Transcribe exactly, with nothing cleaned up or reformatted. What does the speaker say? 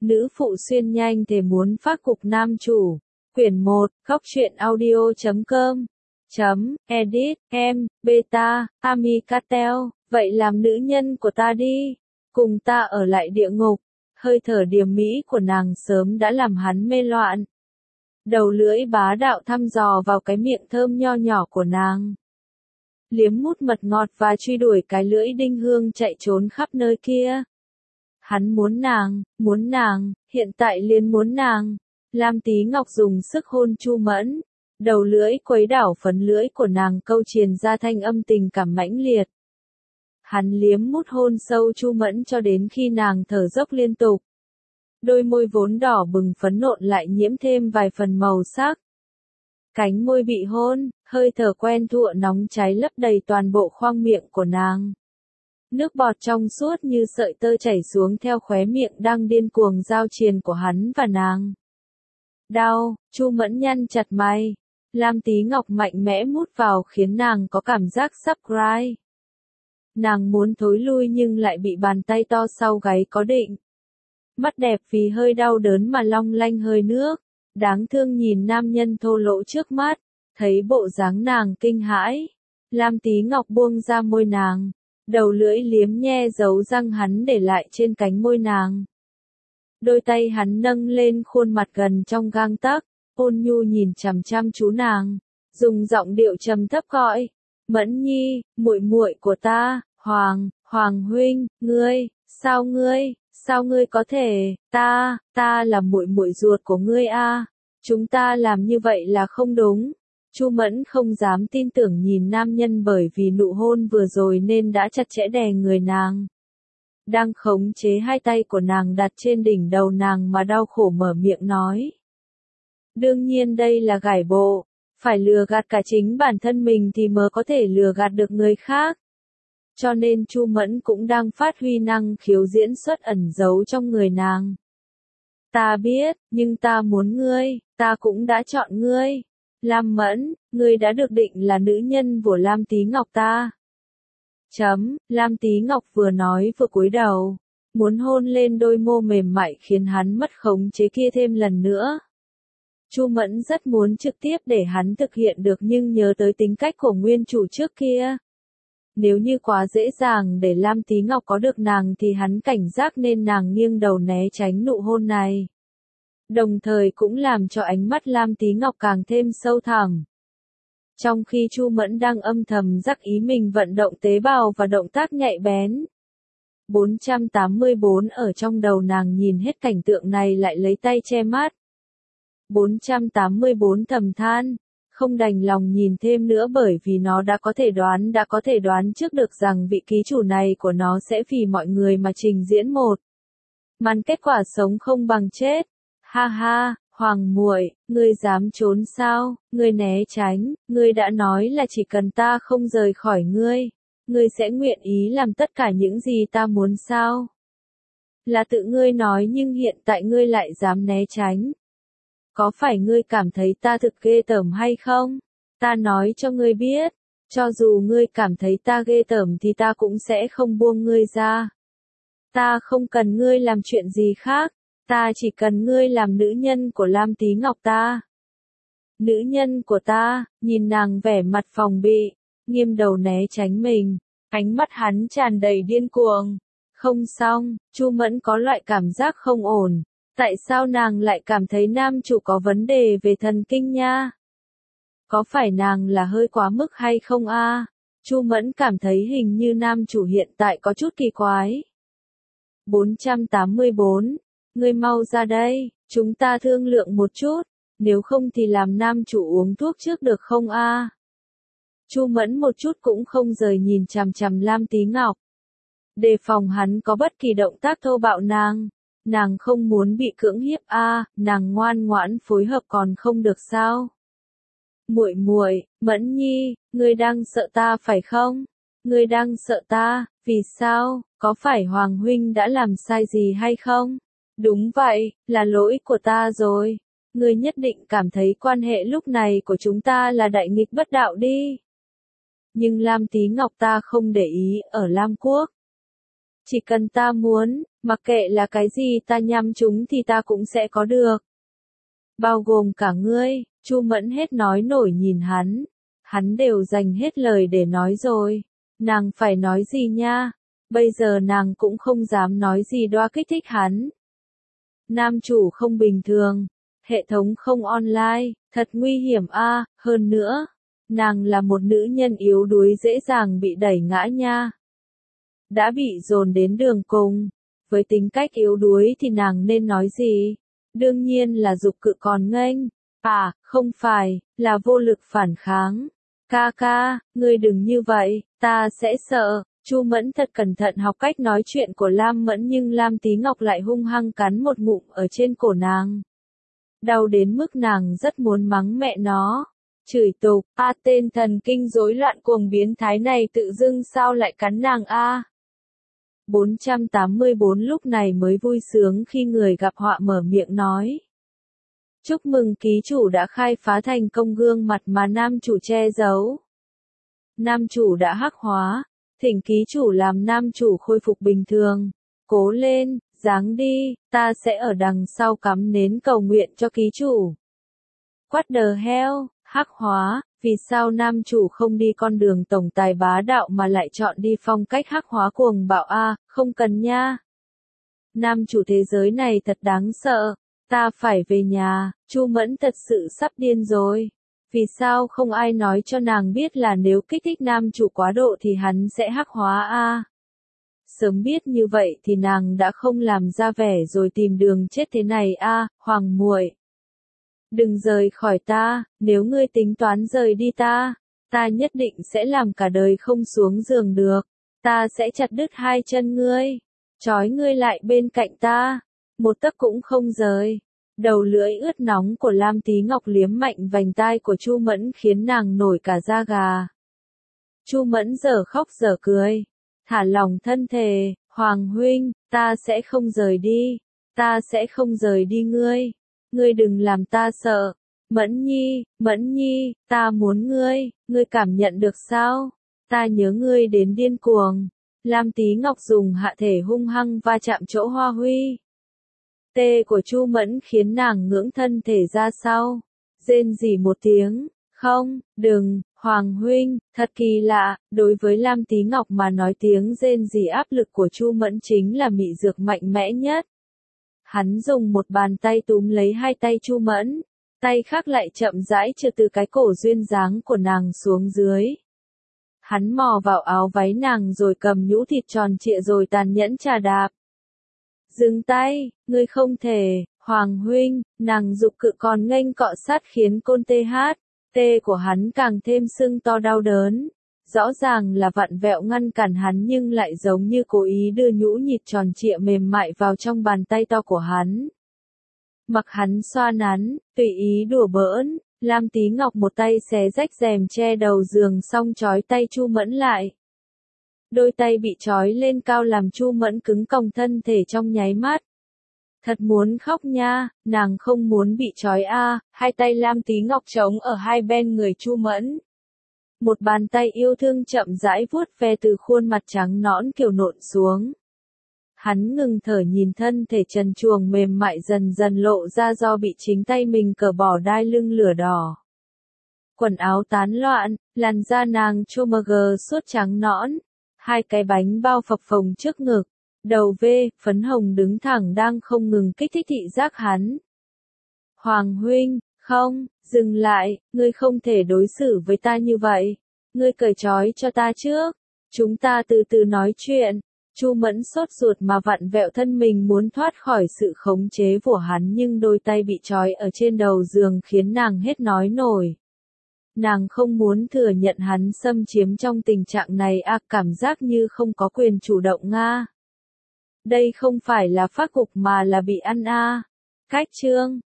Nữ phụ xuyên nhanh thề muốn phát cục nam chủ. Quyển một, góc truyện audio chấm com. Chấm, edit, em, beta, Amicatel, vậy làm nữ nhân của ta đi. Cùng ta ở lại địa ngục. Hơi thở điềm mỹ của nàng sớm đã làm hắn mê loạn. Đầu lưỡi bá đạo thăm dò vào cái miệng thơm nho nhỏ của nàng. Liếm mút mật ngọt và truy đuổi cái lưỡi đinh hương chạy trốn khắp nơi kia. Hắn muốn nàng, muốn nàng, hiện tại liền muốn nàng. Lam Tí Ngọc dùng sức hôn Chu Mẫn. Đầu lưỡi quấy đảo phấn lưỡi của nàng câu truyền ra thanh âm tình cảm mãnh liệt. Hắn liếm mút hôn sâu Chu Mẫn cho đến khi nàng thở dốc liên tục. Đôi môi vốn đỏ bừng phấn nộn lại nhiễm thêm vài phần màu sắc. Cánh môi bị hôn, hơi thở quen thuộc nóng cháy lấp đầy toàn bộ khoang miệng của nàng. Nước bọt trong suốt như sợi tơ chảy xuống theo khóe miệng đang điên cuồng giao triền của hắn và nàng. Đau, Chu Mẫn nhăn chặt mày. Lam Tí Ngọc mạnh mẽ mút vào khiến nàng có cảm giác sắp cry. Nàng muốn thối lui nhưng lại bị bàn tay to sau gáy có định. Mắt đẹp vì hơi đau đớn mà long lanh hơi nước. Đáng thương nhìn nam nhân thô lỗ trước mắt. Thấy bộ dáng nàng kinh hãi. Lam Tí Ngọc buông ra môi nàng. Đầu lưỡi liếm nhe dấu răng hắn để lại trên cánh môi nàng. Đôi tay hắn nâng lên khuôn mặt gần trong gang tấc, ôn nhu nhìn chằm chăm chú nàng, dùng giọng điệu trầm thấp gọi, Mẫn Nhi, muội muội của ta, Hoàng, Hoàng huynh, ngươi, sao ngươi, sao ngươi có thể, ta, ta là muội muội ruột của ngươi a, chúng ta làm như vậy là không đúng. Chu Mẫn không dám tin tưởng nhìn nam nhân bởi vì nụ hôn vừa rồi nên đã chặt chẽ đè người nàng. Đang khống chế hai tay của nàng đặt trên đỉnh đầu nàng mà đau khổ mở miệng nói. Đương nhiên đây là gải bộ, phải lừa gạt cả chính bản thân mình thì mới có thể lừa gạt được người khác. Cho nên Chu Mẫn cũng đang phát huy năng khiếu diễn xuất ẩn giấu trong người nàng. Ta biết, nhưng ta muốn ngươi, ta cũng đã chọn ngươi. Lam Mẫn, ngươi đã được định là nữ nhân của Lam Tí Ngọc ta. Chấm, Lam Tí Ngọc vừa nói vừa cúi đầu, muốn hôn lên đôi môi mềm mại khiến hắn mất khống chế kia thêm lần nữa. Chu Mẫn rất muốn trực tiếp để hắn thực hiện được nhưng nhớ tới tính cách của nguyên chủ trước kia. Nếu như quá dễ dàng để Lam Tí Ngọc có được nàng thì hắn cảnh giác nên nàng nghiêng đầu né tránh nụ hôn này. Đồng thời cũng làm cho ánh mắt Lam Tí Ngọc càng thêm sâu thẳm. Trong khi Chu Mẫn đang âm thầm rắc ý mình vận động tế bào và động tác nhạy bén. bốn trăm tám mươi bốn ở trong đầu nàng nhìn hết cảnh tượng này lại lấy tay che mắt. bốn trăm tám mươi bốn thầm than, không đành lòng nhìn thêm nữa bởi vì nó đã có thể đoán đã có thể đoán trước được rằng vị ký chủ này của nó sẽ vì mọi người mà trình diễn một màn kết quả sống không bằng chết. Ha ha, Hoàng muội, ngươi dám trốn sao, ngươi né tránh, ngươi đã nói là chỉ cần ta không rời khỏi ngươi, ngươi sẽ nguyện ý làm tất cả những gì ta muốn sao? Là tự ngươi nói nhưng hiện tại ngươi lại dám né tránh. Có phải ngươi cảm thấy ta thực ghê tởm hay không? Ta nói cho ngươi biết, cho dù ngươi cảm thấy ta ghê tởm thì ta cũng sẽ không buông ngươi ra. Ta không cần ngươi làm chuyện gì khác. Ta chỉ cần ngươi làm nữ nhân của Lam Tí Ngọc ta. Nữ nhân của ta, nhìn nàng vẻ mặt phòng bị, nghiêm đầu né tránh mình, ánh mắt hắn tràn đầy điên cuồng. Không xong, Chu Mẫn có loại cảm giác không ổn. Tại sao nàng lại cảm thấy nam chủ có vấn đề về thần kinh nha? Có phải nàng là hơi quá mức hay không a? Chu Mẫn cảm thấy hình như nam chủ hiện tại có chút kỳ quái. bốn trăm tám mươi bốn. Ngươi mau ra đây, chúng ta thương lượng một chút, nếu không thì làm nam chủ uống thuốc trước được không a? Chu Mẫn một chút cũng không rời nhìn chằm chằm Lam Tí Ngọc. Đề phòng hắn có bất kỳ động tác thô bạo nàng, nàng không muốn bị cưỡng hiếp a, nàng ngoan ngoãn phối hợp còn không được sao? Muội muội, Mẫn Nhi, ngươi đang sợ ta phải không? Ngươi đang sợ ta, vì sao? Có phải Hoàng huynh đã làm sai gì hay không? Đúng vậy, là lỗi của ta rồi. Ngươi nhất định cảm thấy quan hệ lúc này của chúng ta là đại nghịch bất đạo đi. Nhưng Lam Tí Ngọc ta không để ý ở Lam Quốc. Chỉ cần ta muốn, Mặc kệ là cái gì ta nhắm chúng thì ta cũng sẽ có được. Bao gồm cả ngươi, Chu Mẫn hết nói nổi nhìn hắn. Hắn đều dành hết lời để nói rồi. Nàng phải nói gì nha? Bây giờ nàng cũng không dám nói gì đoa kích thích hắn. Nam chủ không bình thường. Hệ thống không online, thật nguy hiểm a, hơn nữa. Nàng là một nữ nhân yếu đuối dễ dàng bị đẩy ngã nha. Đã bị dồn đến đường cùng. Với tính cách yếu đuối thì nàng nên nói gì? Đương nhiên là dục cự còn nghênh. À, không phải, là vô lực phản kháng. Ca ca, ngươi đừng như vậy, ta sẽ sợ. Chu Mẫn thật cẩn thận học cách nói chuyện của Lam Mẫn nhưng Lam Tí Ngọc lại hung hăng cắn một ngụm ở trên cổ nàng. Đau đến mức nàng rất muốn mắng mẹ nó. Chửi tục, a tên thần kinh rối loạn cuồng biến thái này tự dưng sao lại cắn nàng a. bốn trăm tám mươi bốn lúc này mới vui sướng khi người gặp họa mở miệng nói. Chúc mừng ký chủ đã khai phá thành công gương mặt mà nam chủ che giấu. Nam chủ đã hắc hóa, thỉnh ký chủ làm nam chủ khôi phục bình thường. Cố lên, ráng đi, ta sẽ ở đằng sau cắm nến cầu nguyện cho ký chủ. What the hell, hắc hóa, vì sao nam chủ không đi con đường tổng tài bá đạo mà lại chọn đi phong cách hắc hóa cuồng bạo a, không cần nha. Nam chủ thế giới này thật đáng sợ, ta phải về nhà, Chu Mẫn thật sự sắp điên rồi. Vì sao không ai nói cho nàng biết là nếu kích thích nam chủ quá độ thì hắn sẽ hắc hóa a? Sớm biết như vậy thì nàng đã không làm ra vẻ rồi tìm đường chết thế này a, Hoàng muội. Đừng rời khỏi ta, nếu ngươi tính toán rời đi ta, ta nhất định sẽ làm cả đời không xuống giường được. Ta sẽ chặt đứt hai chân ngươi, trói ngươi lại bên cạnh ta, một tấc cũng không rời. Đầu lưỡi ướt nóng của Lam Tí Ngọc liếm mạnh vành tai của Chu Mẫn khiến nàng nổi cả da gà. Chu Mẫn dở khóc dở cười, thả lỏng thân thể, Hoàng huynh, ta sẽ không rời đi, ta sẽ không rời đi ngươi, ngươi đừng làm ta sợ. Mẫn nhi, Mẫn nhi, ta muốn ngươi, ngươi cảm nhận được sao? Ta nhớ ngươi đến điên cuồng. Lam Tí Ngọc dùng hạ thể hung hăng va chạm chỗ Hoa Huy. Tê của Chu Mẫn khiến nàng ngưỡng thân thể ra sau. Rên rỉ một tiếng, không, đừng, Hoàng huynh, thật kỳ lạ, đối với Lam Tí Ngọc mà nói tiếng rên rỉ áp lực của Chu Mẫn chính là mị dược mạnh mẽ nhất. Hắn dùng một bàn tay túm lấy hai tay Chu Mẫn, tay khác lại chậm rãi trượt từ cái cổ duyên dáng của nàng xuống dưới. Hắn mò vào áo váy nàng rồi cầm nhũ thịt tròn trịa rồi tàn nhẫn chà đạp. Dừng tay, ngươi không thể, Hoàng huynh, nàng dục cự còn nghênh cọ sát khiến côn tê hát, tê của hắn càng thêm sưng to đau đớn. Rõ ràng là vặn vẹo ngăn cản hắn nhưng lại giống như cố ý đưa nhũ nhịt tròn trịa mềm mại vào trong bàn tay to của hắn. Mặc hắn xoa nắn, tùy ý đùa bỡn, Lam Tí Ngọc một tay xé rách rèm che đầu giường xong trói tay Chu Mẫn lại. Đôi tay bị trói lên cao làm Chu Mẫn cứng còng thân thể trong nháy mắt. Thật muốn khóc nha, nàng không muốn bị trói a, hai tay Lam Tí Ngọc trống ở hai bên người Chu Mẫn. Một bàn tay yêu thương chậm rãi vuốt ve từ khuôn mặt trắng nõn kiểu nộn xuống. Hắn ngừng thở nhìn thân thể trần truồng mềm mại dần dần lộ ra do bị chính tay mình cởi bỏ đai lưng lửa đỏ. Quần áo tán loạn, làn da nàng chô mờ gờ suốt trắng nõn, hai cái bánh bao phập phồng trước ngực, đầu V, phấn hồng đứng thẳng đang không ngừng kích thích thị giác hắn. Hoàng huynh, không, dừng lại, ngươi không thể đối xử với ta như vậy, ngươi cởi trói cho ta trước, chúng ta từ từ nói chuyện. Chu Mẫn sốt ruột mà vặn vẹo thân mình muốn thoát khỏi sự khống chế của hắn nhưng đôi tay bị trói ở trên đầu giường khiến nàng hết nói nổi. Nàng không muốn thừa nhận hắn xâm chiếm trong tình trạng này à, cảm giác như không có quyền chủ động nga. Đây không phải là phát cục mà là bị ăn a. À. Cách chương